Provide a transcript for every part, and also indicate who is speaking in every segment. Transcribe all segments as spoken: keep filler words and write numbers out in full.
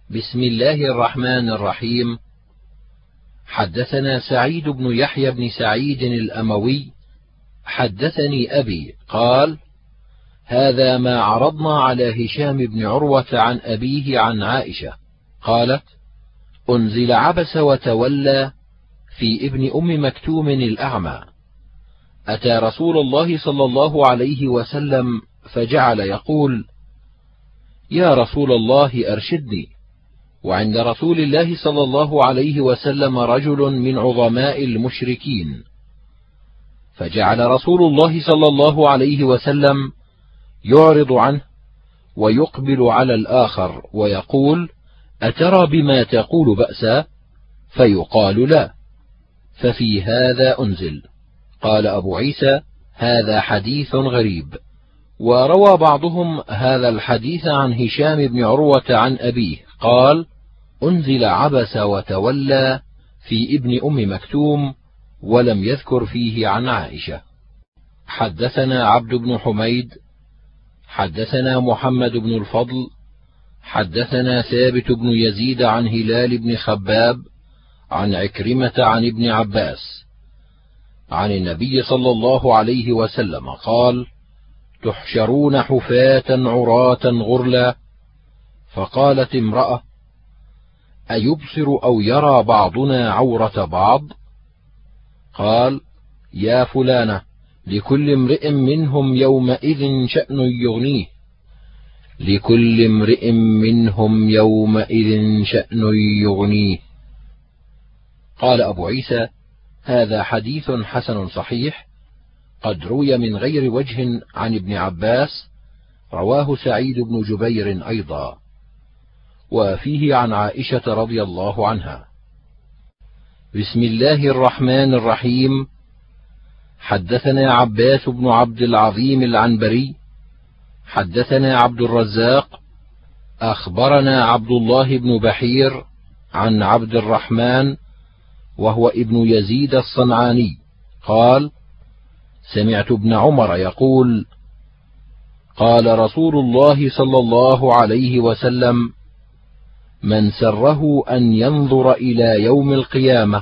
Speaker 1: بسم الله الرحمن الرحيم. حدثنا سعيد بن يحيى بن سعيد الأموي حدثني أبي قال: هذا ما عرضنا على هشام بن عروة عن أبيه عن عائشة قالت: أنزل عبس وتولى في ابن أم مكتوم الأعمى، أتى رسول الله صلى الله عليه وسلم فجعل يقول: يا رسول الله أرشدني. وعند رسول الله صلى الله عليه وسلم رجل من عظماء المشركين، فجعل رسول الله صلى الله عليه وسلم يعرض عنه ويقبل على الآخر ويقول: أترى بما تقول بأسا؟ فيقال: لا. ففي هذا أنزل. قال أبو عيسى: هذا حديث غريب. وروى بعضهم هذا الحديث عن هشام بن عروة عن أبيه قال: أنزل عبس وتولى في ابن أم مكتوم، ولم يذكر فيه عن عائشة. حدثنا عبد بن حميد حدثنا محمد بن الفضل حدثنا ثابت بن يزيد عن هلال بن خباب عن عكرمة عن ابن عباس عن النبي صلى الله عليه وسلم قال: تحشرون حفاة عراة غرلا. فقالت امرأة: أيبصر أو يرى بعضنا عورة بعض؟ قال: يا فلانة، لكل امرئ منهم يومئذ شأن يغنيه لكل امرئ منهم يومئذ شأن يغنيه. قال أبو عيسى: هذا حديث حسن صحيح، قد روي من غير وجه عن ابن عباس، رواه سعيد بن جبير أيضا، وفيه عن عائشة رضي الله عنها. بسم الله الرحمن الرحيم. حدثنا عباس بن عبد العظيم العنبري حدثنا عبد الرزاق أخبرنا عبد الله بن بحير عن عبد الرحمن وهو ابن يزيد الصنعاني قال: سمعت ابن عمر يقول: قال رسول الله صلى الله عليه وسلم: من سره أن ينظر إلى يوم القيامة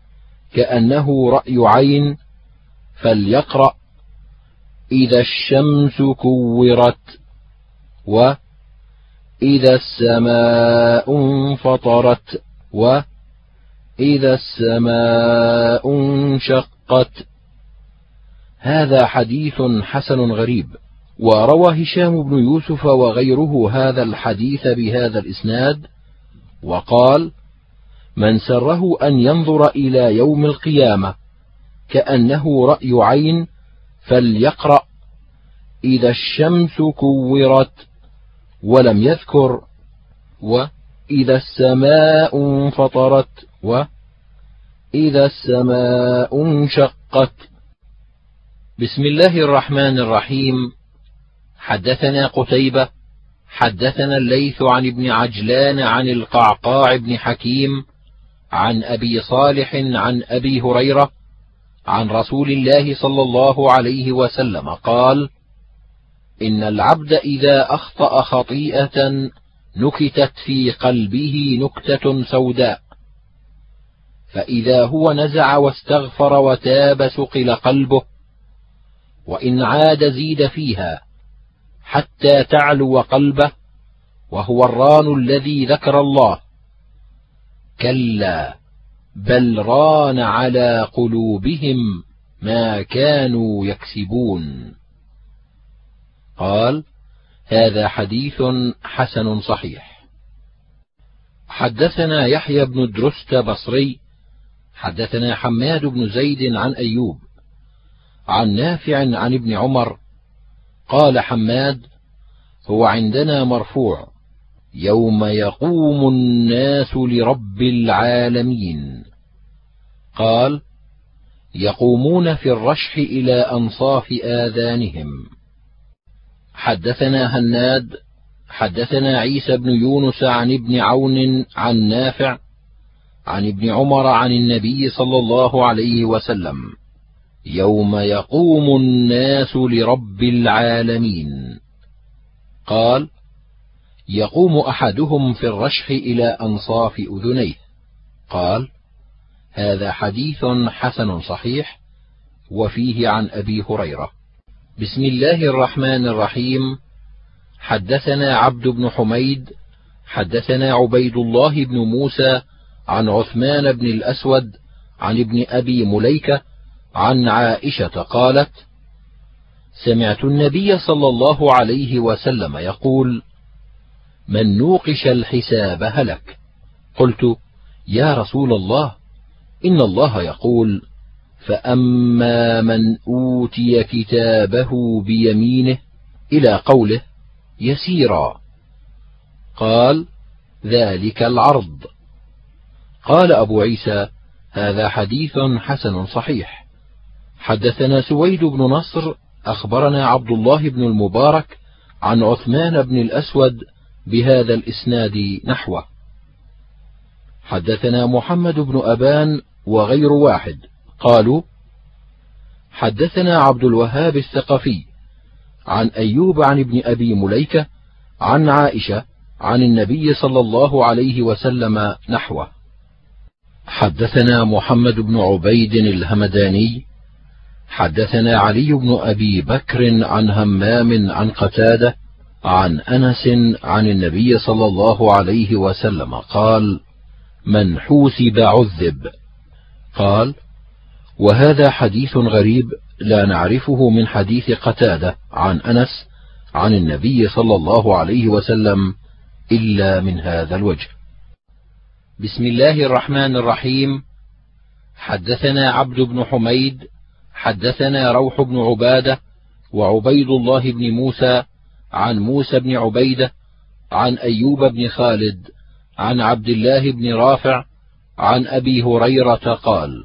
Speaker 1: كأنه رأي عين فليقرأ: إذا الشمس كورت، وإذا السماء انفطرت، وإذا السماء انشقت. هذا حديث حسن غريب. وروى هشام بن يوسف وغيره هذا الحديث بهذا الإسناد وقال: من سره أن ينظر إلى يوم القيامة كأنه رأي عين فليقرأ: إذا الشمس كورت، ولم يذكر وإذا السماء انفطرت وإذا السماء انشقت. بسم الله الرحمن الرحيم. حدثنا قتيبة حدثنا الليث عن ابن عجلان عن القعقاع بن حكيم عن أبي صالح عن أبي هريرة عن رسول الله صلى الله عليه وسلم قال: إن العبد إذا أخطأ خطيئة نكتت في قلبه نكتة سوداء، فإذا هو نزع واستغفر وتاب ثقل قلبه، وإن عاد زيد فيها حتى تعلو قلبه، وهو الران الذي ذكر الله. كلا بل ران على قلوبهم ما كانوا يكسبون. قال: هذا حديث حسن صحيح. حدثنا يحيى بن درست بصري حدثنا حماد بن زيد عن أيوب عن نافع عن ابن عمر قال حماد: هو عندنا مرفوع: يوم يقوم الناس لرب العالمين. قال: يقومون في الرشح إلى أنصاف آذانهم. حدثنا هناد حدثنا عيسى بن يونس عن ابن عون عن نافع عن ابن عمر عن النبي صلى الله عليه وسلم: يوم يقوم الناس لرب العالمين. قال: يقوم أحدهم في الرشح إلى أنصاف أذنيه. قال: هذا حديث حسن صحيح. وفيه عن أبي هريرة. بسم الله الرحمن الرحيم. حدثنا عبد بن حميد حدثنا عبيد الله بن موسى عن عثمان بن الأسود عن ابن أبي مليكة عن عائشة قالت: سمعت النبي صلى الله عليه وسلم يقول: من نوقش الحساب هلك. قلت: يا رسول الله، إن الله يقول: فأما من أوتي كتابه بيمينه إلى قوله يسيرا. قال: ذلك العرض. قال أبو عيسى: هذا حديث حسن صحيح. حدثنا سويد بن نصر أخبرنا عبد الله بن المبارك عن عثمان بن الأسود بهذا الإسناد نحوه. حدثنا محمد بن أبان وغير واحد قالوا: حدثنا عبد الوهاب الثقفي عن أيوب عن ابن أبي مليكة عن عائشة عن النبي صلى الله عليه وسلم نحوه. حدثنا محمد بن عبيد الهمداني حدثنا علي بن أبي بكر عن همام عن قتادة عن أنس عن النبي صلى الله عليه وسلم قال: من حوسب عذب. قال: وهذا حديث غريب لا نعرفه من حديث قتادة عن أنس عن النبي صلى الله عليه وسلم إلا من هذا الوجه. بسم الله الرحمن الرحيم. حدثنا عبد بن حميد حدثنا روح بن عبادة وعبيد الله بن موسى عن موسى بن عبيدة عن أيوب بن خالد عن عبد الله بن رافع عن أبي هريرة قال: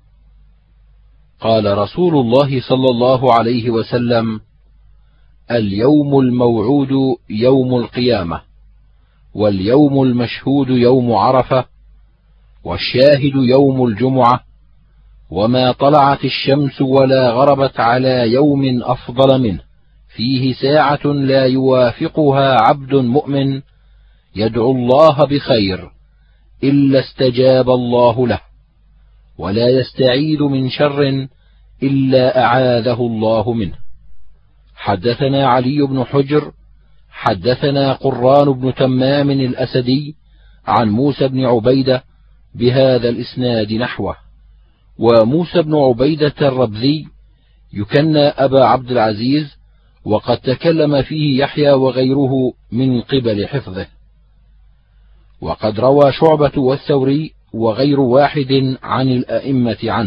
Speaker 1: قال رسول الله صلى الله عليه وسلم: اليوم الموعود يوم القيامة، واليوم المشهود يوم عرفة، والشاهد يوم الجمعة، وما طلعت الشمس ولا غربت على يوم أفضل منه فيه ساعة لا يوافقها عبد مؤمن يدعو الله بخير إلا استجاب الله له، ولا يستعيذ من شر إلا أعاذه الله منه. حدثنا علي بن حجر حدثنا قران بن تمام الأسدي عن موسى بن عبيدة بهذا الإسناد نحوه. وموسى بن عبيدة الربذي يكنى أبا عبد العزيز، وقد تكلم فيه يحيى وغيره من قبل حفظه. وقد روى شعبة والثوري وغير واحد عن الأئمة عنه.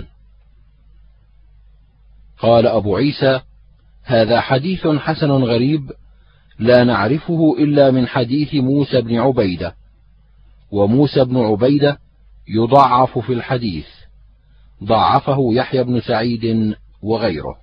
Speaker 1: قال أبو عيسى: هذا حديث حسن غريب لا نعرفه إلا من حديث موسى بن عبيدة. وموسى بن عبيدة يضعف في الحديث، ضعفه يحيى بن سعيد وغيره.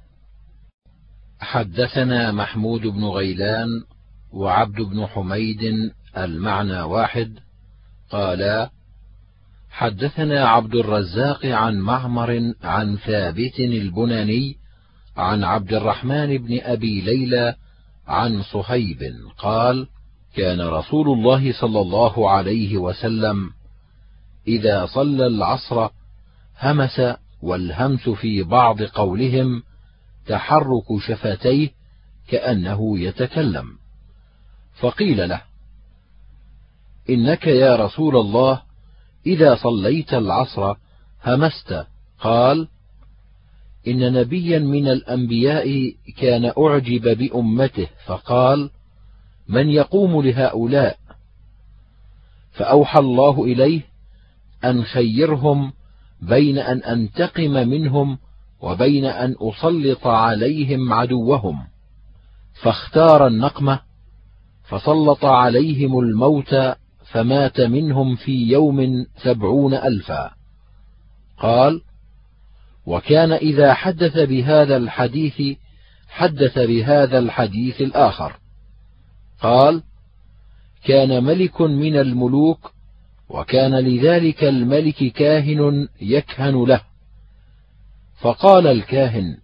Speaker 1: حدثنا محمود بن غيلان وعبد بن حميد المعنى واحد قالا: حدثنا عبد الرزاق عن معمر عن ثابت البناني عن عبد الرحمن بن أبي ليلى عن صهيب قال: كان رسول الله صلى الله عليه وسلم إذا صلى العصر همس، والهمس في بعض قولهم تحرك شفتيه كأنه يتكلم. فقيل له: إنك يا رسول الله إذا صليت العصر همست. قال: إن نبيا من الأنبياء كان أعجب بأمته فقال: من يقوم لهؤلاء؟ فأوحى الله إليه أن خيرهم بين أن أنتقم منهم وبين أن أسلط عليهم عدوهم، فاختار النقمة، فسلط عليهم الموت، فمات منهم في يوم سبعون ألفا. قال: وكان إذا حدث بهذا الحديث حدث بهذا الحديث الآخر. قال: كان ملك من الملوك، وكان لذلك الملك كاهن يكهن له، فقال الكاهن: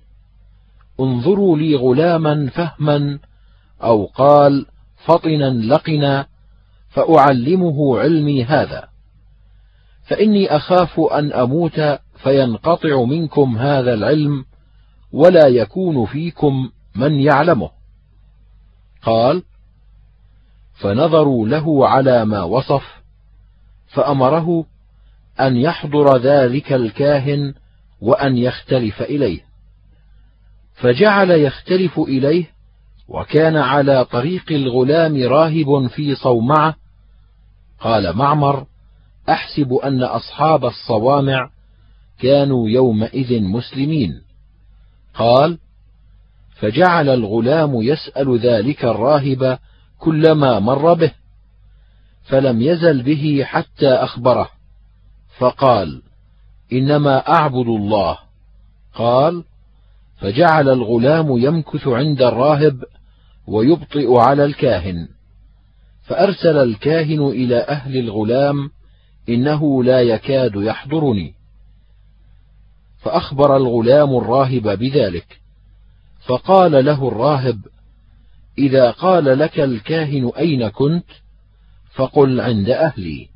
Speaker 1: انظروا لي غلاما فهما، أو قال فطنا لقنا فأعلمه علمي هذا، فإني أخاف أن أموت فينقطع منكم هذا العلم ولا يكون فيكم من يعلمه. قال: فنظروا له على ما وصف، فأمره أن يحضر ذلك الكاهن وأن يختلف إليه، فجعل يختلف إليه، وكان على طريق الغلام راهب في صومعة. قال معمر: أحسب أن أصحاب الصوامع كانوا يومئذ مسلمين. قال: فجعل الغلام يسأل ذلك الراهب كلما مر به، فلم يزل به حتى أخبره، فقال: إنما أعبد الله. قال: فجعل الغلام يمكث عند الراهب ويبطئ على الكاهن، فأرسل الكاهن إلى أهل الغلام: إنه لا يكاد يحضرني. فأخبر الغلام الراهب بذلك، فقال له الراهب: إذا قال لك الكاهن أين كنت فقل عند أهلي،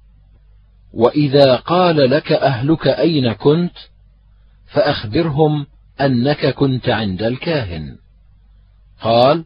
Speaker 1: وإذا قال لك أهلك أين كنت فأخبرهم أنك كنت عند الكاهن. قال: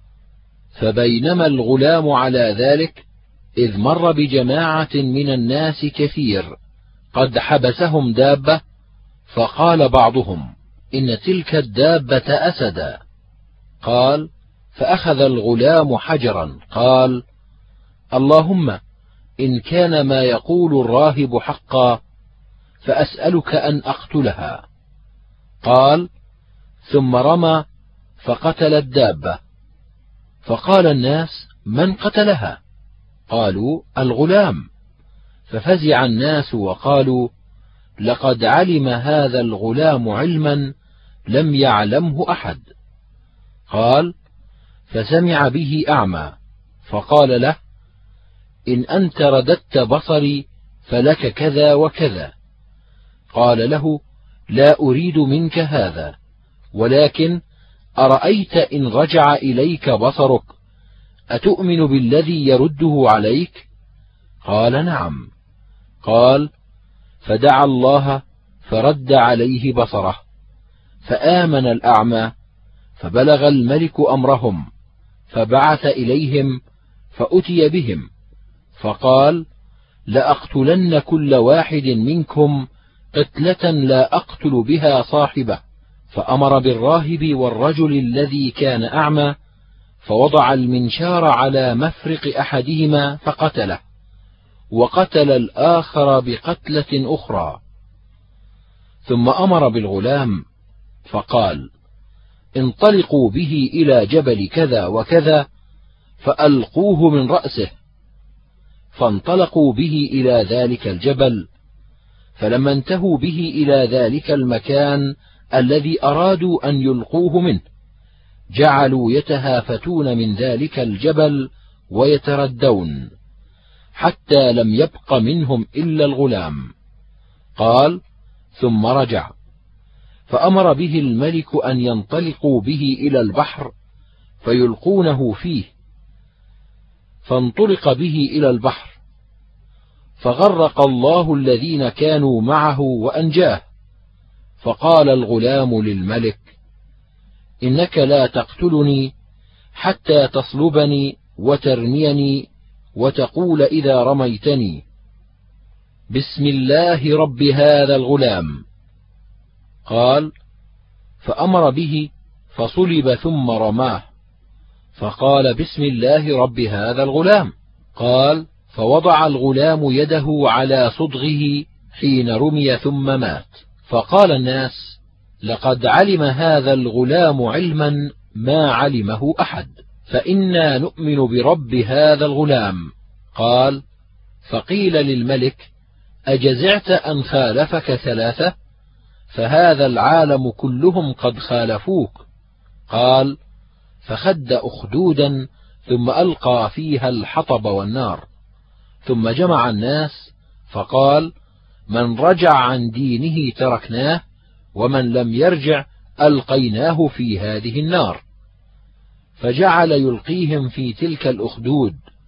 Speaker 1: فبينما الغلام على ذلك إذ مر بجماعة من الناس كثير قد حبسهم دابة، فقال بعضهم: إن تلك الدابة أسدا. قال: فأخذ الغلام حجرا، قال: اللهم إن كان ما يقول الراهب حقا فأسألك أن أقتلها. قال: ثم رمى فقتل الدابة. فقال الناس: من قتلها؟ قالوا: الغلام. ففزع الناس وقالوا: لقد علم هذا الغلام علما لم يعلمه أحد. قال: فسمع به أعمى، فقال له: إن أنت رددت بصري فلك كذا وكذا. قال له: لا أريد منك هذا، ولكن أرأيت إن رجع إليك بصرك أتؤمن بالذي يرده عليك؟ قال: نعم. قال: فدعا الله فرد عليه بصره، فآمن الأعمى، فبلغ الملك أمرهم، فبعث إليهم فأتي بهم، فقال: لأقتلن كل واحد منكم قتلة لا أقتل بها صاحبه. فأمر بالراهب والرجل الذي كان أعمى، فوضع المنشار على مفرق أحدهما فقتله، وقتل الآخر بقتلة أخرى. ثم أمر بالغلام فقال: انطلقوا به إلى جبل كذا وكذا فألقوه من رأسه. فانطلقوا به إلى ذلك الجبل، فلما انتهوا به إلى ذلك المكان الذي أرادوا أن يلقوه منه جعلوا يتهافتون من ذلك الجبل ويتردون، حتى لم يبق منهم إلا الغلام. قال: ثم رجع، فأمر به الملك أن ينطلقوا به إلى البحر فيلقونه فيه، فانطلق به إلى البحر، فغرق الله الذين كانوا معه وأنجاه. فقال الغلام للملك: إنك لا تقتلني حتى تصلبني وترميني وتقول إذا رميتني: بسم الله رب هذا الغلام. قال: فأمر به فصلب ثم رماه، فقال: بسم الله رب هذا الغلام. قال: فوضع الغلام يده على صدغه حين رمي ثم مات. فقال الناس: لقد علم هذا الغلام علما ما علمه أحد، فإنا نؤمن برب هذا الغلام. قال: فقيل للملك: أجزعت أن خالفك ثلاثة؟ فهذا العالم كلهم قد خالفوك. قال: فخد أخدودا ثم ألقى فيها الحطب والنار، ثم جمع الناس فقال: من رجع عن دينه تركناه، ومن لم يرجع ألقيناه في هذه النار. فجعل يلقيهم في تلك الأخدود،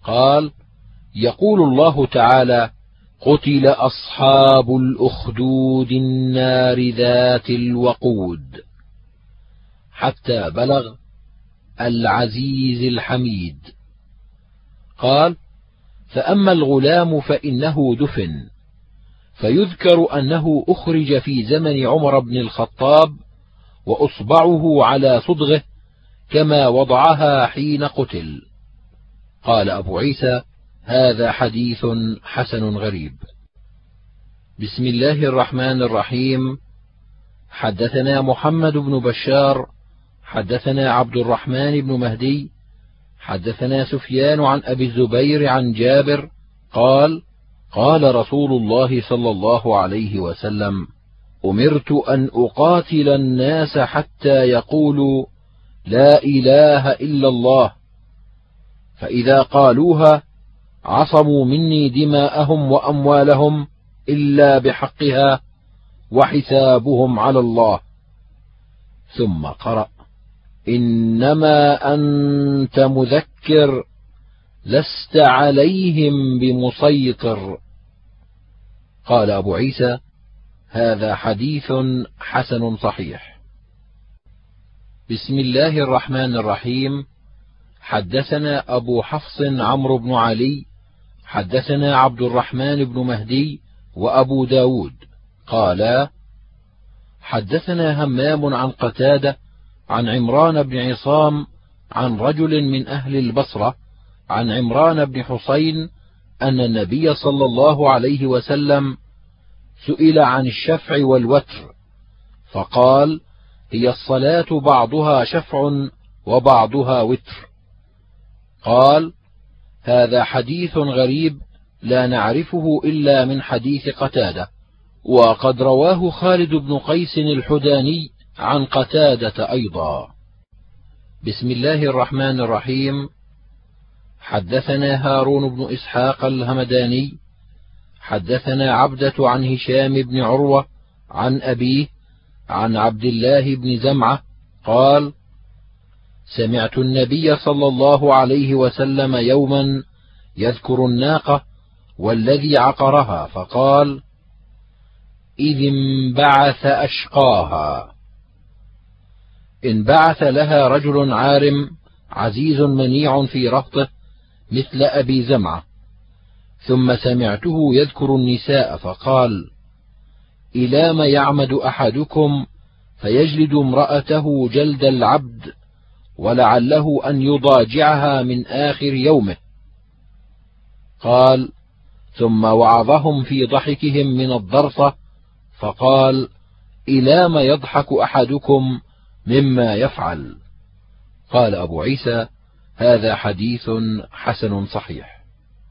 Speaker 1: قال: يقول الله تعالى: قتل أصحاب الأخدود النار ذات الوقود، حتى بلغ العزيز الحميد. قال: فأما الغلام فإنه دفن، فيذكر أنه أخرج في زمن عمر بن الخطاب وأصبعه على صدغه كما وضعها حين قتل. قال أبو عيسى: هذا حديث حسن غريب. بسم الله الرحمن الرحيم. حدثنا محمد بن بشار حدثنا عبد الرحمن بن مهدي حدثنا سفيان عن أبي الزبير عن جابر قال: قال رسول الله صلى الله عليه وسلم: أمرت أن أقاتل الناس حتى يقولوا لا إله إلا الله، فإذا قالوها عصموا مني دماءهم وأموالهم إلا بحقها وحسابهم على الله. ثم قرأ: إنما أنت مذكر لست عليهم بمسيطر. قال أبو عيسى: هذا حديث حسن صحيح. بسم الله الرحمن الرحيم. حدثنا أبو حفص عمرو بن علي حدثنا عبد الرحمن بن مهدي وأبو داود قالا: حدثنا همام عن قتادة عن عمران بن عصام عن رجل من أهل البصرة عن عمران بن حسين أن النبي صلى الله عليه وسلم سئل عن الشفع والوتر، فقال: هي الصلاة بعضها شفع وبعضها وتر. قال: هذا حديث غريب لا نعرفه إلا من حديث قتادة، وقد رواه خالد بن قيس الحداني عن قتادة أيضا. بسم الله الرحمن الرحيم. حدثنا هارون بن إسحاق الهمداني حدثنا عبدة عن هشام بن عروة عن أبيه عن عبد الله بن زمعة قال: سمعت النبي صلى الله عليه وسلم يوما يذكر الناقة والذي عقرها، فقال: إذ انبعث أشقاها. انبعث لها رجل عارم عزيز منيع في رهطه مثل أبي زمعة. ثم سمعته يذكر النساء فقال: إلى ما يعمد أحدكم فيجلد امرأته جلد العبد ولعله أن يضاجعها من آخر يومه. قال: ثم وعظهم في ضحكهم من الضرصة فقال: إلى ما يضحك أحدكم مما يفعل. قال أبو عيسى: هذا حديث حسن صحيح.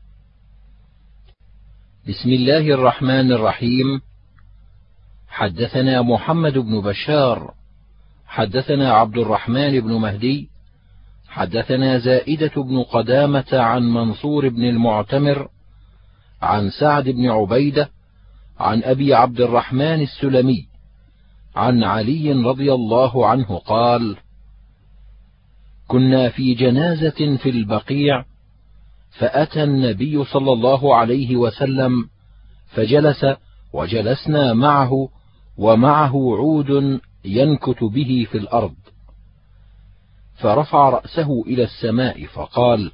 Speaker 1: بسم الله الرحمن الرحيم. حدثنا محمد بن بشار حدثنا عبد الرحمن بن مهدي حدثنا زائدة بن قدامة عن منصور بن المعتمر عن سعد بن عبيدة عن أبي عبد الرحمن السلمي عن علي رضي الله عنه قال: كنا في جنازة في البقيع، فأتى النبي صلى الله عليه وسلم فجلس وجلسنا معه، ومعه عود ينكت به في الأرض، فرفع رأسه إلى السماء فقال: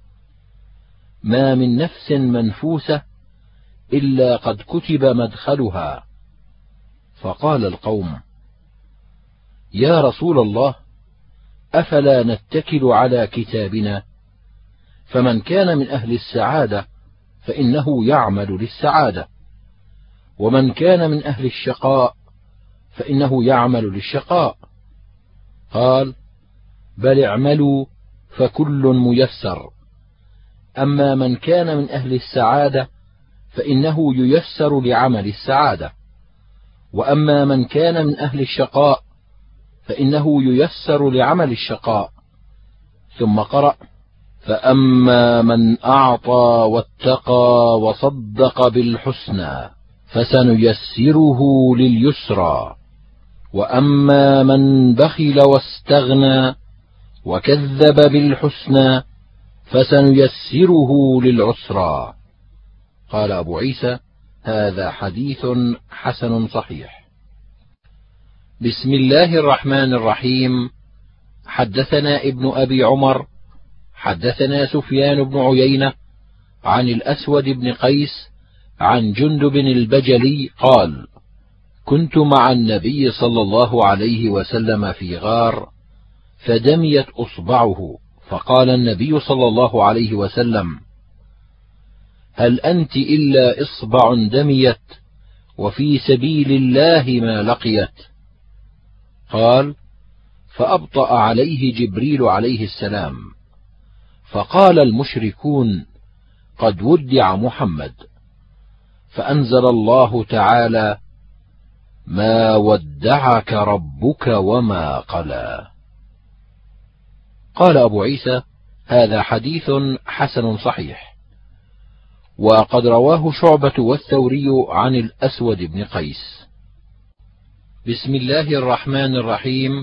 Speaker 1: ما من نفس منفوسة إلا قد كتب مدخلها. فقال القوم: يا رسول الله، أفلا نتكل على كتابنا؟ فمن كان من أهل السعادة فإنه يعمل للسعادة، ومن كان من أهل الشقاء فإنه يعمل للشقاء. قال: بل اعملوا فكل ميسر، أما من كان من أهل السعادة فإنه ييسر لعمل السعادة، وأما من كان من أهل الشقاء فإنه ييسر لعمل الشقاء. ثم قرأ: فأما من أعطى واتقى وصدق بالحسنى فسنيسره لليسرى، وأما من بخل واستغنى وكذب بالحسنى فسنيسره للعسرى. قال أبو عيسى: هذا حديث حسن صحيح. بسم الله الرحمن الرحيم. حدثنا ابن أبي عمر حدثنا سفيان بن عيينة عن الأسود بن قيس عن جندب البجلي قال: كنت مع النبي صلى الله عليه وسلم في غار فدميت أصبعه، فقال النبي صلى الله عليه وسلم: هل أنت إلا إصبع دميت وفي سبيل الله ما لقيت؟ قال: فأبطأ عليه جبريل عليه السلام، فقال المشركون: قد ودع محمد، فأنزل الله تعالى: ما ودعك ربك وما قلى. قال أبو عيسى: هذا حديث حسن صحيح. وقد رواه شعبة والثوري عن الأسود بن قيس. بسم الله الرحمن الرحيم.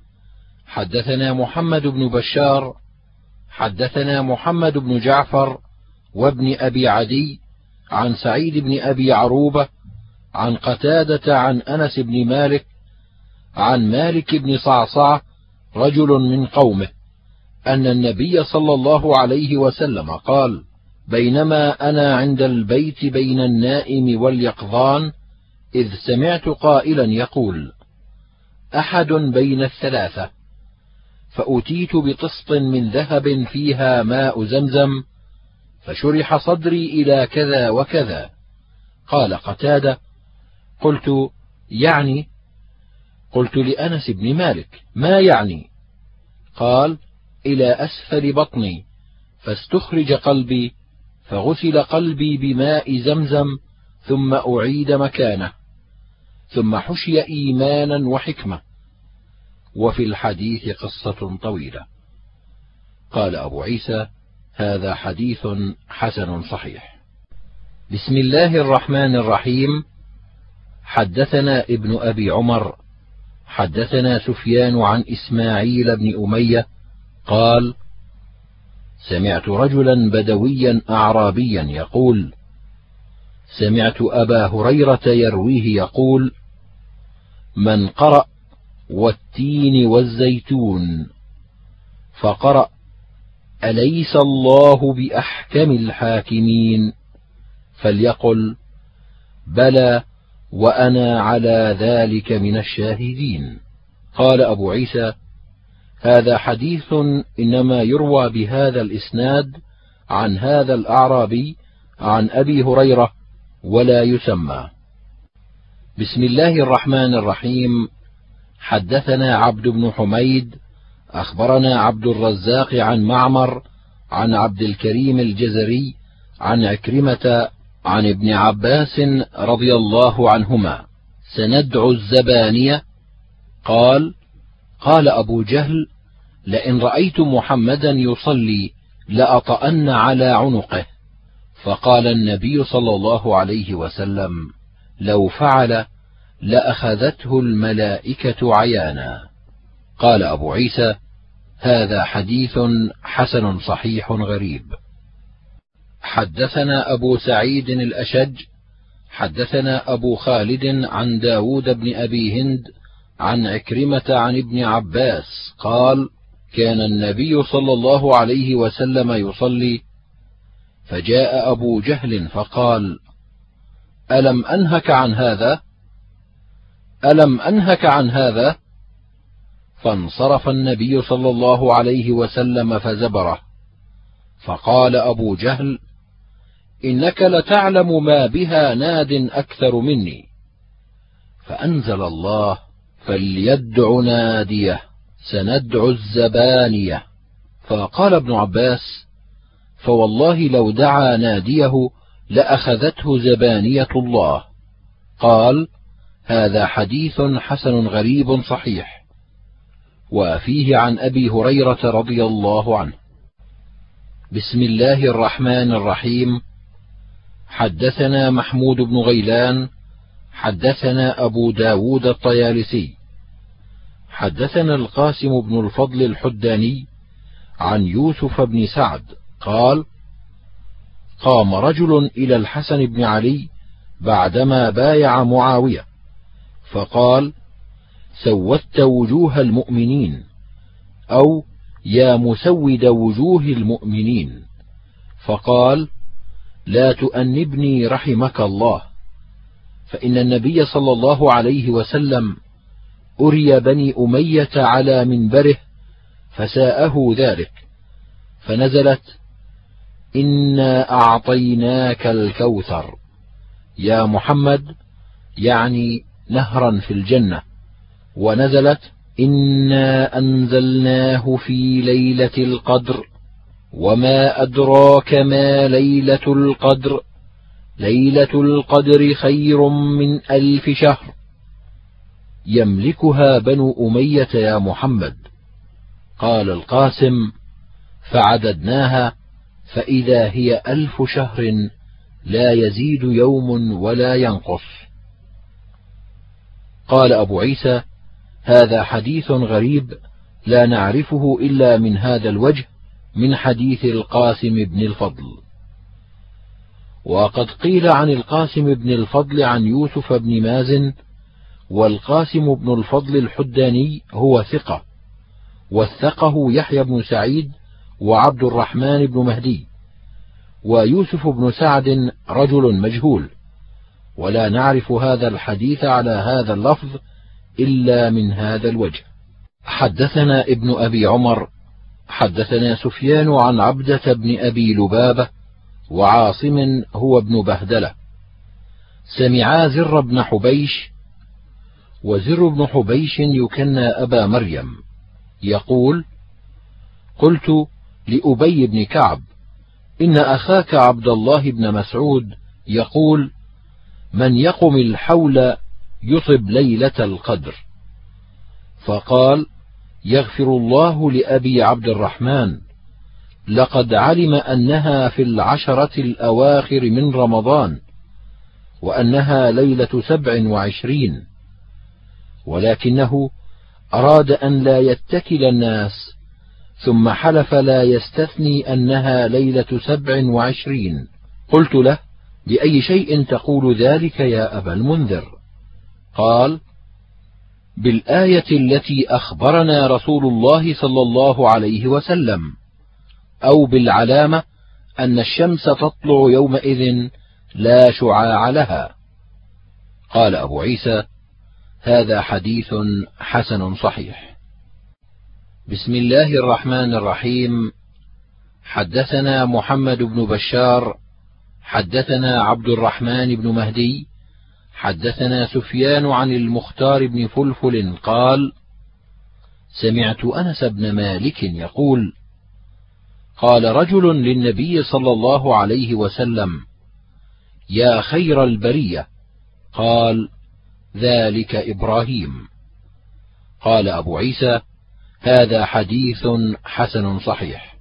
Speaker 1: حدثنا محمد بن بشار حدثنا محمد بن جعفر وابن أبي عدي عن سعيد بن أبي عروبة عن قتادة عن أنس بن مالك عن مالك بن صعصعة رجل من قومه أن النبي صلى الله عليه وسلم قال: بينما أنا عند البيت بين النائم واليقظان إذ سمعت قائلا يقول: أحد بين الثلاثة، فأتيت بطسط من ذهب فيها ماء زمزم، فشرح صدري إلى كذا وكذا. قال قتادة: قلت: يعني؟ قلت لأنس بن مالك: ما يعني؟ قال: إلى أسفل بطني، فاستخرج قلبي، فغسل قلبي بماء زمزم، ثم أعيد مكانه، ثم حشي إيمانا وحكمة. وفي الحديث قصة طويلة. قال أبو عيسى: هذا حديث حسن صحيح. بسم الله الرحمن الرحيم. حدثنا ابن أبي عمر حدثنا سفيان عن إسماعيل بن أمية قال: سمعت رجلا بدويا أعرابيا يقول: سمعت أبا هريرة يرويه يقول: من قرأ والتين والزيتون، فقرأ: أليس الله بأحكم الحاكمين، فليقل: بلى وأنا على ذلك من الشاهدين. قال أبو عيسى: هذا حديث إنما يروى بهذا الإسناد عن هذا الأعرابي عن أبي هريرة ولا يسمى. بسم الله الرحمن الرحيم. حدثنا عبد بن حميد أخبرنا عبد الرزاق عن معمر عن عبد الكريم الجزري عن عكرمة عن ابن عباس رضي الله عنهما: سندعو الزبانية. قال: قال أبو جهل: لئن رأيت محمدا يصلي لأطأن على عنقه. فقال النبي صلى الله عليه وسلم: لو فعل لأخذته الملائكة عيانا. قال أبو عيسى: هذا حديث حسن صحيح غريب. حدثنا أبو سعيد الأشج حدثنا أبو خالد عن داود بن أبي هند عن عكرمة عن ابن عباس قال: كان النبي صلى الله عليه وسلم يصلي، فجاء أبو جهل فقال: ألم أنهك عن هذا؟ ألم أنهك عن هذا؟ فانصرف النبي صلى الله عليه وسلم فزبره. فقال أبو جهل: إنك لتعلم ما بها ناد أكثر مني. فأنزل الله: فليدع ناديه سندع الزبانية. فقال ابن عباس: فوالله لو دعا ناديه لأخذته زبانية الله. قال: هذا حديث حسن غريب صحيح. وفيه عن أبي هريرة رضي الله عنه. بسم الله الرحمن الرحيم. حدثنا محمود بن غيلان حدثنا أبو داود الطيالسي حدثنا القاسم بن الفضل الحداني عن يوسف بن سعد قال: قام رجل إلى الحسن بن علي بعدما بايع معاوية فقال: سودت وجوه المؤمنين، أو يا مسود وجوه المؤمنين. فقال: لا تؤنبني رحمك الله، فإن النبي صلى الله عليه وسلم أري بني أمية على منبره فساءه ذلك، فنزلت: إنا أعطيناك الكوثر يا محمد، يعني نهرا في الجنة. ونزلت: إنا أنزلناه في ليلة القدر، وما أدراك ما ليلة القدر، ليلة القدر خير من ألف شهر يملكها بنو أمية يا محمد. قال القاسم: فعددناها فإذا هي ألف شهر لا يزيد يوم ولا ينقص. قال أبو عيسى: هذا حديث غريب لا نعرفه إلا من هذا الوجه، من حديث القاسم بن الفضل. وقد قيل عن القاسم بن الفضل عن يوسف بن مازن، والقاسم بن الفضل الحداني هو ثقة، وثقه يحيى بن سعيد وعبد الرحمن بن مهدي. ويوسف بن سعد رجل مجهول، ولا نعرف هذا الحديث على هذا اللفظ إلا من هذا الوجه. حدثنا ابن أبي عمر حدثنا سفيان عن عبدة بن أبي لبابة وعاصم هو ابن بهدلة سمعا زر بن حبيش، وزر بن حبيش يكنى أبا مريم، يقول: قلت لأبي بن كعب: إن أخاك عبد الله بن مسعود يقول: من يقم الحول يصب ليلة القدر. فقال: يغفر الله لأبي عبد الرحمن، لقد علم أنها في العشرة الأواخر من رمضان، وأنها ليلة سبع وعشرين، ولكنه أراد أن لا يتكل الناس، ثم حلف لا يستثني أنها ليلة سبع وعشرين. قلت له: بأي شيء تقول ذلك يا أبا المنذر؟ قال: بالآية التي أخبرنا رسول الله صلى الله عليه وسلم، أو بالعلامة أن الشمس تطلع يومئذ لا شعاع لها. قال أبو عيسى: هذا حديث حسن صحيح. بسم الله الرحمن الرحيم. حدثنا محمد بن بشار حدثنا عبد الرحمن بن مهدي حدثنا سفيان عن المختار بن فلفل قال: سمعت أنس بن مالك يقول: قال رجل للنبي صلى الله عليه وسلم: يا خير البرية. قال: ذلك إبراهيم. قال أبو عيسى: هذا حديث حسن صحيح.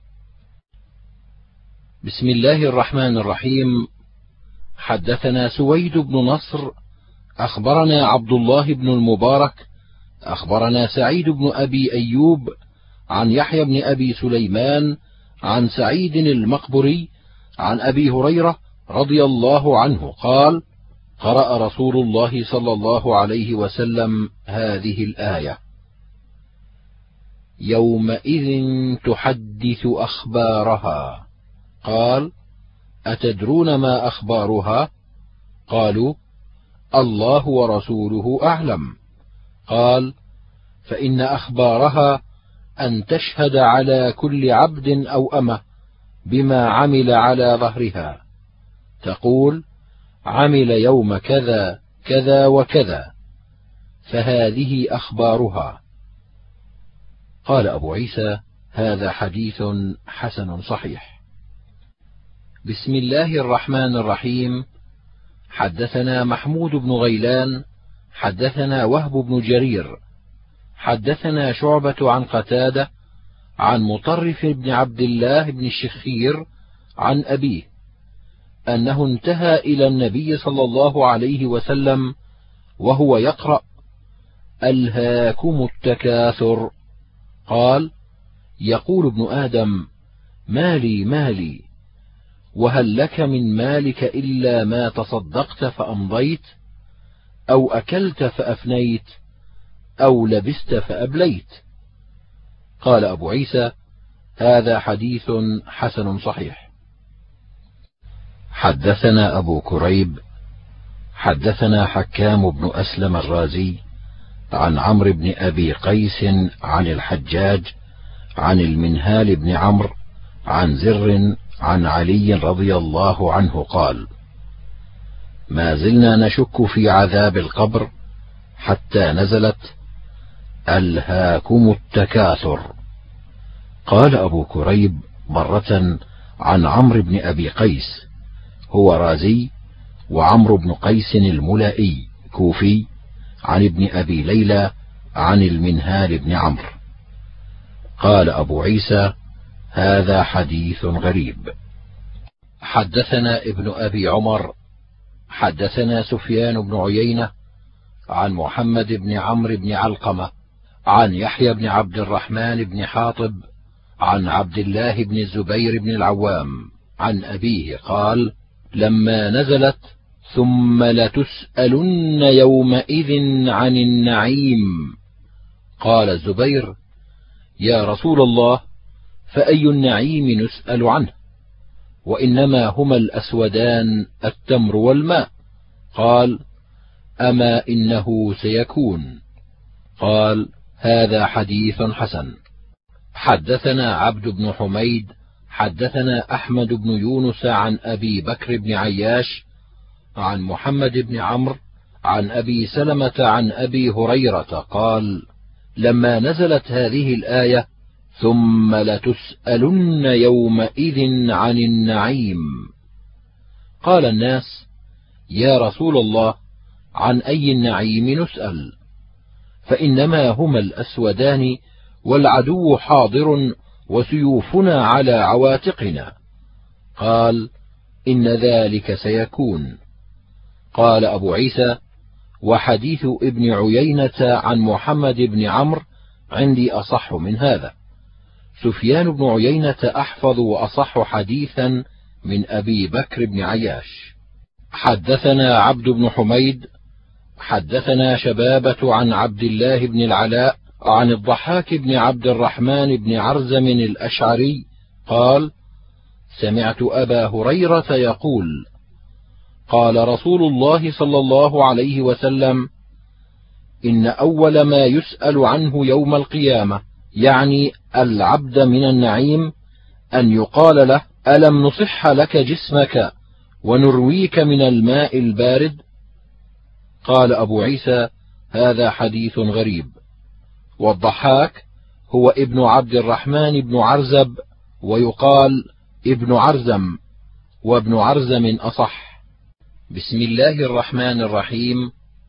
Speaker 1: بسم الله الرحمن الرحيم. حدثنا سويد بن نصر أخبرنا عبد الله بن المبارك أخبرنا سعيد بن أبي أيوب عن يحيى بن أبي سليمان عن سعيد المقبري عن أبي هريرة رضي الله عنه قال: قرأ رسول الله صلى الله عليه وسلم هذه الآية: يومئذ تحدث أخبارها. قال: أتدرون ما أخبارها؟ قالوا: الله ورسوله أعلم. قال: فإن أخبارها أن تشهد على كل عبد أو أمة بما عمل على ظهرها، تقول: عمل يوم كذا كذا وكذا، فهذه أخبارها. قال أبو عيسى: هذا حديث حسن صحيح. بسم الله الرحمن الرحيم. حدثنا محمود بن غيلان حدثنا وهب بن جرير حدثنا شعبة عن قتادة عن مطرف بن عبد الله بن الشخير عن أبيه أنه انتهى إلى النبي صلى الله عليه وسلم وهو يقرأ: ألهاكم التكاثر. قال: يقول ابن آدم: مالي مالي، وهل لك من مالك إلا ما تصدقت فأمضيت، أو أكلت فأفنيت، أو لبست فأبليت؟ قال أبو عيسى: هذا حديث حسن صحيح. حدثنا أبو كريب حدثنا حكام بن أسلم الرازي عن عمرو بن أبي قيس عن الحجاج عن المنهال بن عمرو عن زر عن علي رضي الله عنه قال: ما زلنا نشك في عذاب القبر حتى نزلت: ألهاكم التكاثر. قال أبو كريب مرة عن عمرو بن أبي قيس، هو رازي، وعمرو بن قيس الملائي كوفي، عن ابن أبي ليلى عن المنهال بن عمرو. قال أبو عيسى: هذا حديث غريب. حدثنا ابن أبي عمر حدثنا سفيان بن عيينة عن محمد بن عمرو بن علقمة عن يحيى بن عبد الرحمن بن حاطب عن عبد الله بن الزبير بن العوام عن أبيه قال: لما نزلت: ثم لتسألن يومئذ عن النعيم، قال الزبير: يا رسول الله، فأي النعيم نسأل عنه؟ وإنما هما الأسودان التمر والماء. قال: أما إنه سيكون. قال: هذا حديث حسن. حدثنا عبد بن حميد حدثنا أحمد بن يونس عن أبي بكر بن عياش عن محمد بن عمرو عن أبي سلمة عن أبي هريرة قال: لما نزلت هذه الآية: ثم لتسألن يومئذ عن النعيم، قال الناس: يا رسول الله، عن أي النعيم نسأل؟ فإنما هما الأسودان، والعدو حاضر، وسيوفنا على عواتقنا. قال: إن ذلك سيكون. قال أبو عيسى: وحديث ابن عيينة عن محمد بن عمرو عندي أصح من هذا. سفيان بن عيينة أحفظ وأصح حديثا من أبي بكر بن عياش. حدثنا عبد بن حميد حدثنا شبابة عن عبد الله بن العلاء عن الضحاك بن عبد الرحمن بن عرزم الأشعري قال: سمعت أبا هريرة يقول: قال رسول الله صلى الله عليه وسلم: إن أول ما يسأل عنه يوم القيامة، يعني العبد من النعيم، أن يقال له: ألم نصح لك جسمك ونرويك من الماء البارد؟ قال أبو عيسى: هذا حديث غريب. والضحاك هو ابن عبد الرحمن بن عرزب، ويقال ابن عرزم، وابن عرزم أصح. بسم الله الرحمن الرحيم.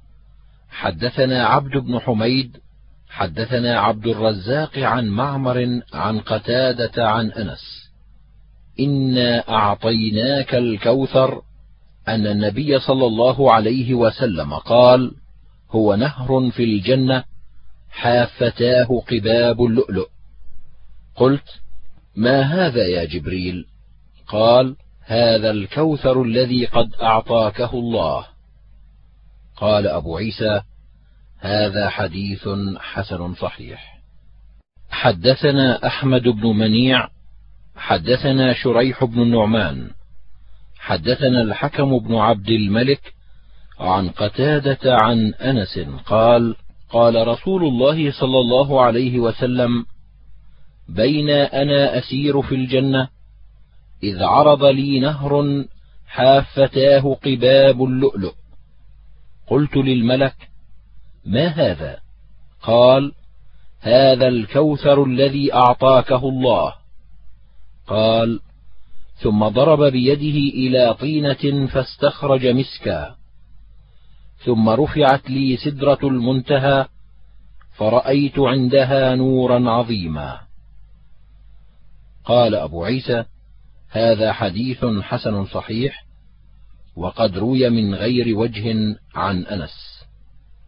Speaker 1: حدثنا عبد بن حميد حدثنا عبد الرزاق عن معمر عن قتادة عن أنس: إنا أعطيناك الكوثر، أن النبي صلى الله عليه وسلم قال: هو نهر في الجنة حافتاه قباب اللؤلؤ. قلت: ما هذا يا جبريل؟ قال: هذا الكوثر الذي قد أعطاكه الله. قال أبو عيسى: هذا حديث حسن صحيح. حدثنا أحمد بن منيع حدثنا شريح بن النعمان حدثنا الحكم بن عبد الملك عن قتادة عن أنس قال: قال رسول الله صلى الله عليه وسلم: بين أنا أسير في الجنة إذ عرض لي نهر حافتاه قباب اللؤلؤ. قلت للملك: ما هذا؟ قال: هذا الكوثر الذي أعطاكه الله. قال: ثم ضرب بيده إلى طينة فاستخرج مسكا، ثم رفعت لي سدرة المنتهى فرأيت عندها نورا عظيما. قال أبو عيسى: هذا حديث حسن صحيح، وقد روي من غير وجه عن أنس.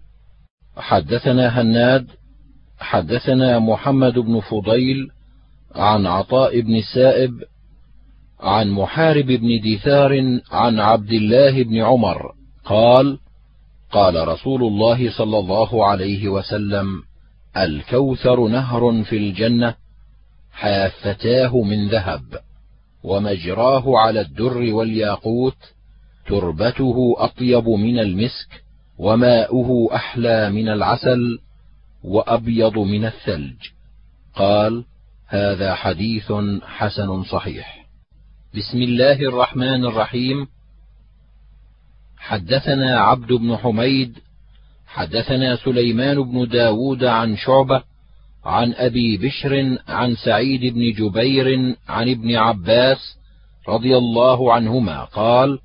Speaker 1: حدثنا هناد حدثنا محمد بن فضيل عن عطاء بن السائب عن محارب بن دثار عن عبد الله بن عمر قال: قال رسول الله صلى الله عليه وسلم: الكوثر نهر في الجنة حافتاه من ذهب، ومجراه على الدر والياقوت، تربته أطيب من المسك، وماؤه أحلى من العسل، وأبيض من الثلج. قال: هذا حديث حسن صحيح. بسم الله الرحمن الرحيم. حدثنا عبد بن حميد حدثنا سليمان بن داود عن شعبة عن أبي بشر عن سعيد بن جبير عن ابن عباس رضي الله عنهما قال: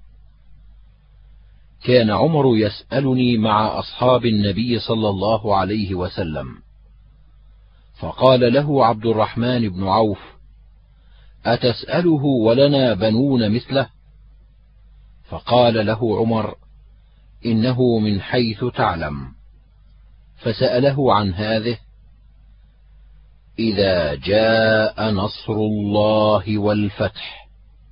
Speaker 1: كان عمر يسألني مع أصحاب النبي صلى الله عليه وسلم، فقال له عبد الرحمن بن عوف: أتسأله ولنا بنون مثله؟ فقال له عمر: إنه من حيث تعلم. فسأله عن هذه: إذا جاء نصر الله والفتح.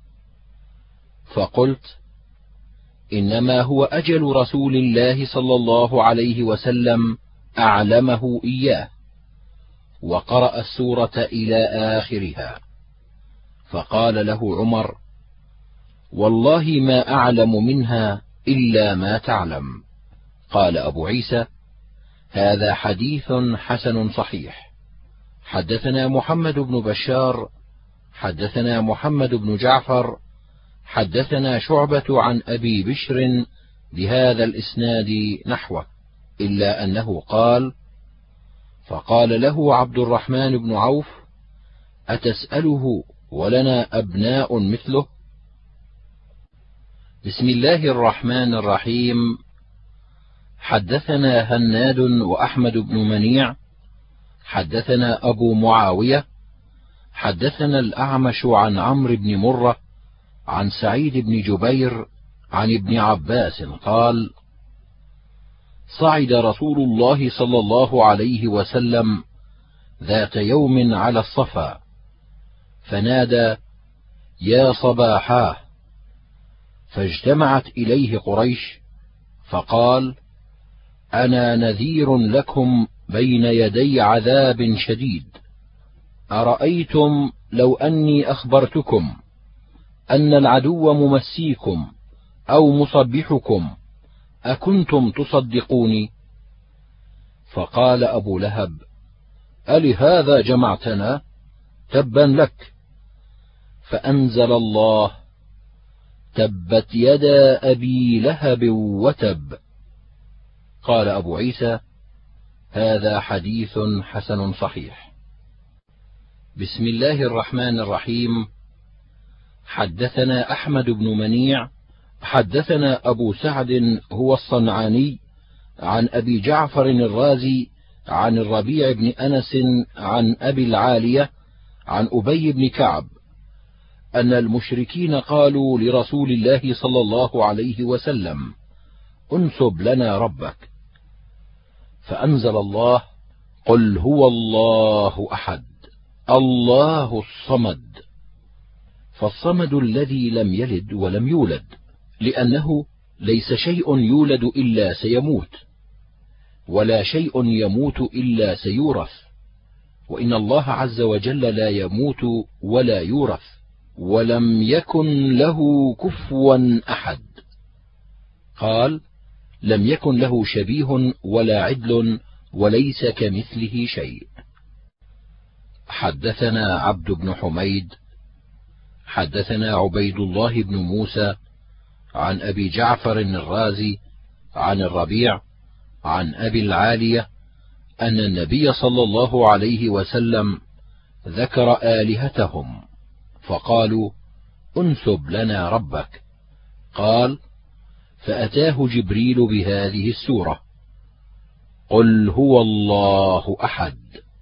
Speaker 1: فقلت: إنما هو أجل رسول الله صلى الله عليه وسلم أعلمه إياه، وقرأ السورة إلى آخرها. فقال له عمر: والله ما أعلم منها إلا ما تعلم. قال أبو عيسى: هذا حديث حسن صحيح. حدثنا محمد بن بشار حدثنا محمد بن جعفر حدثنا شعبة عن أبي بشر بهذا الإسناد نحوه، إلا أنه قال: فقال له عبد الرحمن بن عوف: أتسأله ولنا أبناء مثله؟ بسم الله الرحمن الرحيم. حدثنا هناد وأحمد بن منيع حدثنا أبو معاوية حدثنا الأعمش عن عمرو بن مرة عن سعيد بن جبير عن ابن عباس قال: صعد رسول الله صلى الله عليه وسلم ذات يوم على الصفا، فنادى: يا صباحاه، فاجتمعت إليه قريش، فقال: أنا نذير لكم بين يدي عذاب شديد، أرأيتم لو أني أخبرتكم أن العدو ممسيكم أو مصبحكم أكنتم تصدقوني؟ فقال أبو لهب: ألهذا جمعتنا؟ تبا لك. فأنزل الله: تبت يدا أبي لهب وتب. قال أبو عيسى: هذا حديث حسن صحيح. بسم الله الرحمن الرحيم. حدثنا أحمد بن منيع حدثنا أبو سعد هو الصنعاني عن أبي جعفر الرازي عن الربيع بن أنس عن أبي العالية عن أبي بن كعب أن المشركين قالوا لرسول الله صلى الله عليه وسلم: انسب لنا ربك. فأنزل الله: قل هو الله أحد الله الصمد. فالصمد الذي لم يلد ولم يولد، لأنه ليس شيء يولد إلا سيموت، ولا شيء يموت إلا سيورث، وإن الله عز وجل لا يموت ولا يورث، ولم يكن له كفوا أحد. قال: لم يكن له شبيه ولا عدل، وليس كمثله شيء. حدثنا عبد بن حميد حدثنا عبيد الله بن موسى عن أبي جعفر الرازي عن الربيع عن أبي العالية أن النبي صلى الله عليه وسلم ذكر آلهتهم، فقالوا: انسب لنا ربك. قال: فأتاه جبريل بهذه السورة: قل هو الله أحد.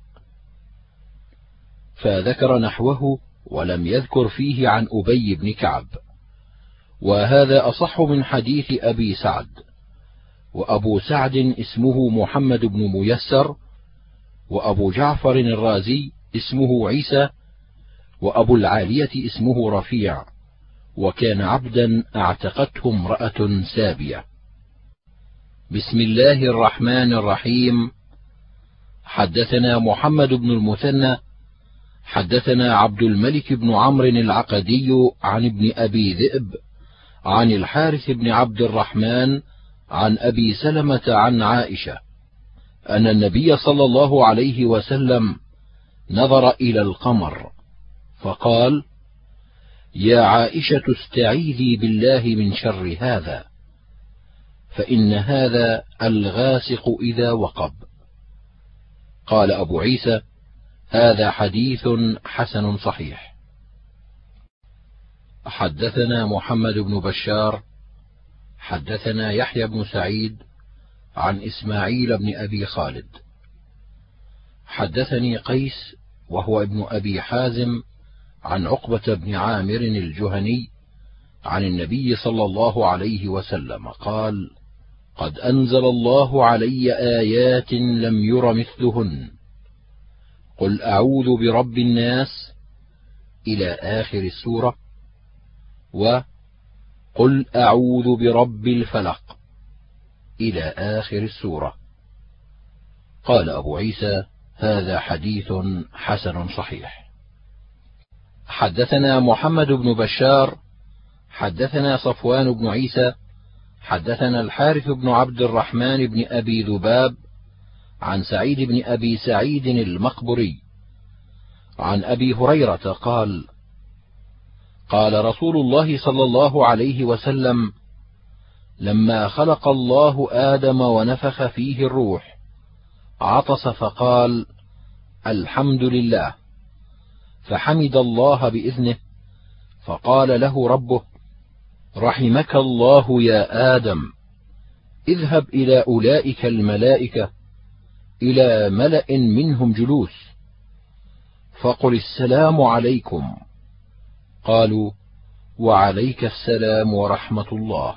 Speaker 1: فذكر نحوه ولم يذكر فيه عن أبي بن كعب، وهذا أصح من حديث أبي سعد. وأبو سعد اسمه محمد بن ميسر، وأبو جعفر الرازي اسمه عيسى وأبو العالية اسمه رفيع، وكان عبدا اعتقته امرأة سابية. بسم الله الرحمن الرحيم. حدثنا محمد بن المثنى حدثنا عبد الملك بن عمرو العقدي عن ابن أبي ذئب عن الحارث بن عبد الرحمن عن أبي سلمة عن عائشة أن النبي صلى الله عليه وسلم نظر إلى القمر فقال: يا عائشة استعيذي بالله من شر هذا، فإن هذا الغاسق إذا وقب. قال أبو عيسى: هذا حديث حسن صحيح. حدثنا محمد بن بشار حدثنا يحيى بن سعيد عن إسماعيل بن أبي خالد حدثني قيس وهو ابن أبي حازم عن عقبة بن عامر الجهني عن النبي صلى الله عليه وسلم قال: قد أنزل الله علي آيات لم ير مثلهن، قل أعوذ برب الناس إلى آخر السورة، وقل أعوذ برب الفلق إلى آخر السورة. قال أبو عيسى: هذا حديث حسن صحيح. حدثنا محمد بن بشار حدثنا صفوان بن عيسى حدثنا الحارث بن عبد الرحمن بن أبي ذباب عن سعيد بن أبي سعيد المقبري عن أبي هريرة قال: قال رسول الله صلى الله عليه وسلم: لما خلق الله آدم ونفخ فيه الروح عطس فقال: الحمد لله، فحمد الله بإذنه، فقال له ربه: رحمك الله يا آدم، اذهب إلى أولئك الملائكة، إلى ملأ منهم جلوس، فقل السلام عليكم. قالوا: وعليك السلام ورحمة الله.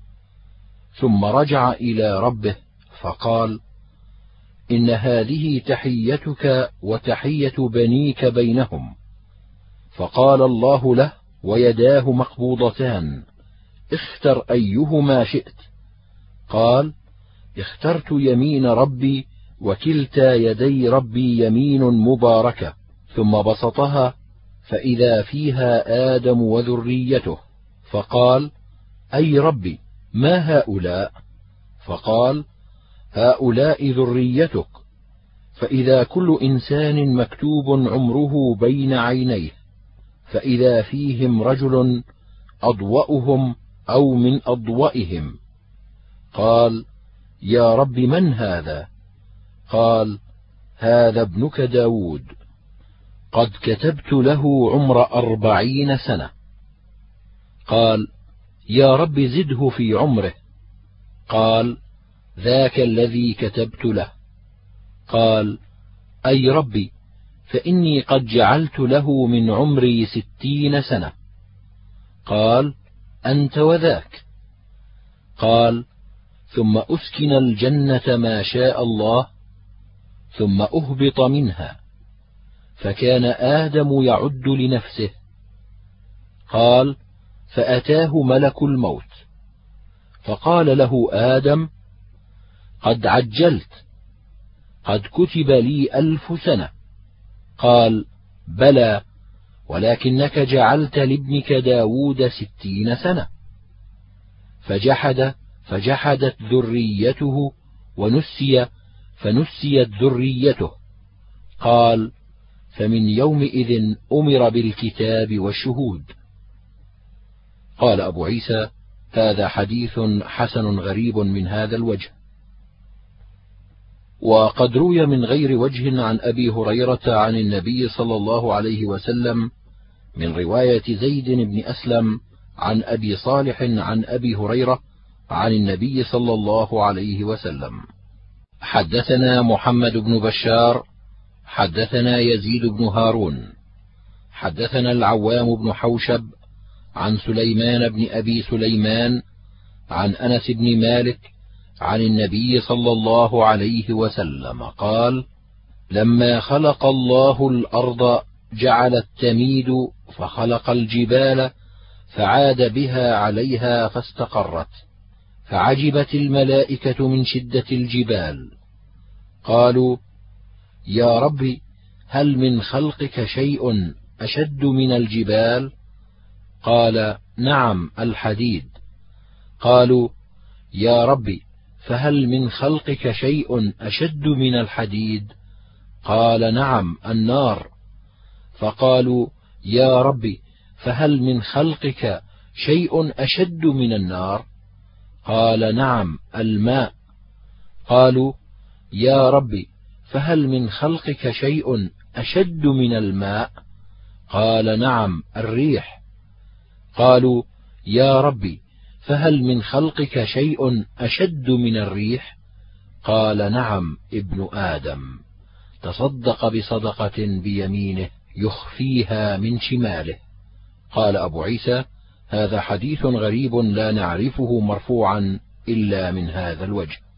Speaker 1: ثم رجع إلى ربه فقال: إن هذه تحيتك وتحية بنيك بينهم. فقال الله له ويداه مقبوضتان: اختر أيهما شئت. قال: اخترت يمين ربي، وكلتا يدي ربي يمين مباركة. ثم بسطها فإذا فيها آدم وذريته، فقال: أي ربي، ما هؤلاء؟ فقال: هؤلاء ذريتك. فإذا كل إنسان مكتوب عمره بين عينيه، فإذا فيهم رجل أضوأهم أو من أضوئهم. قال: يا رب من هذا؟ قال: هذا ابنك داود، قد كتبت له عمر أربعين سنة. قال: يا رب زده في عمره. قال: ذاك الذي كتبت له. قال: أي ربي، فإني قد جعلت له من عمري ستين سنة. قال: أنت وذاك. قال: ثم أسكن الجنة ما شاء الله، ثم أهبط منها، فكان آدم يعد لنفسه. قال: فأتاه ملك الموت فقال له آدم: قد عجلت، قد كتب لي ألف سنة. قال: بلى، ولكنك جعلت لابنك داود ستين سنة. فجحد فجحدت ذريته، ونسي فنسيت ذريته. قال: فمن يومئذ أمر بالكتاب والشهود. قال أبو عيسى: هذا حديث حسن غريب من هذا الوجه. وقد روي من غير وجه عن أبي هريرة عن النبي صلى الله عليه وسلم من رواية زيد بن أسلم عن أبي صالح عن أبي هريرة عن النبي صلى الله عليه وسلم. حدثنا محمد بن بشار حدثنا يزيد بن هارون حدثنا العوام بن حوشب عن سليمان بن أبي سليمان عن أنس بن مالك عن النبي صلى الله عليه وسلم قال: لما خلق الله الأرض جعلت تميد فخلق الجبال فعاد بها عليها فاستقرت، فعجبت الملائكة من شدة الجبال. قالوا: يا رب، هل من خلقك شيء أشد من الجبال؟ قال: نعم، الحديد. قالوا: يا رب، فهل من خلقك شيء أشد من الحديد؟ قال: نعم، النار. فقالوا: يا رب، فهل من خلقك شيء أشد من النار؟ قال: نعم، الماء. قالوا: يا رب، فهل من خلقك شيء أشد من الماء؟ قال: نعم، الريح. قالوا: يا رب، فهل من خلقك شيء أشد من الريح؟ قال: نعم، ابن آدم. تصدق بصدقة بيمينه يخفيها من شماله. قال أبو عيسى: هذا حديث غريب لا نعرفه مرفوعا إلا من هذا الوجه.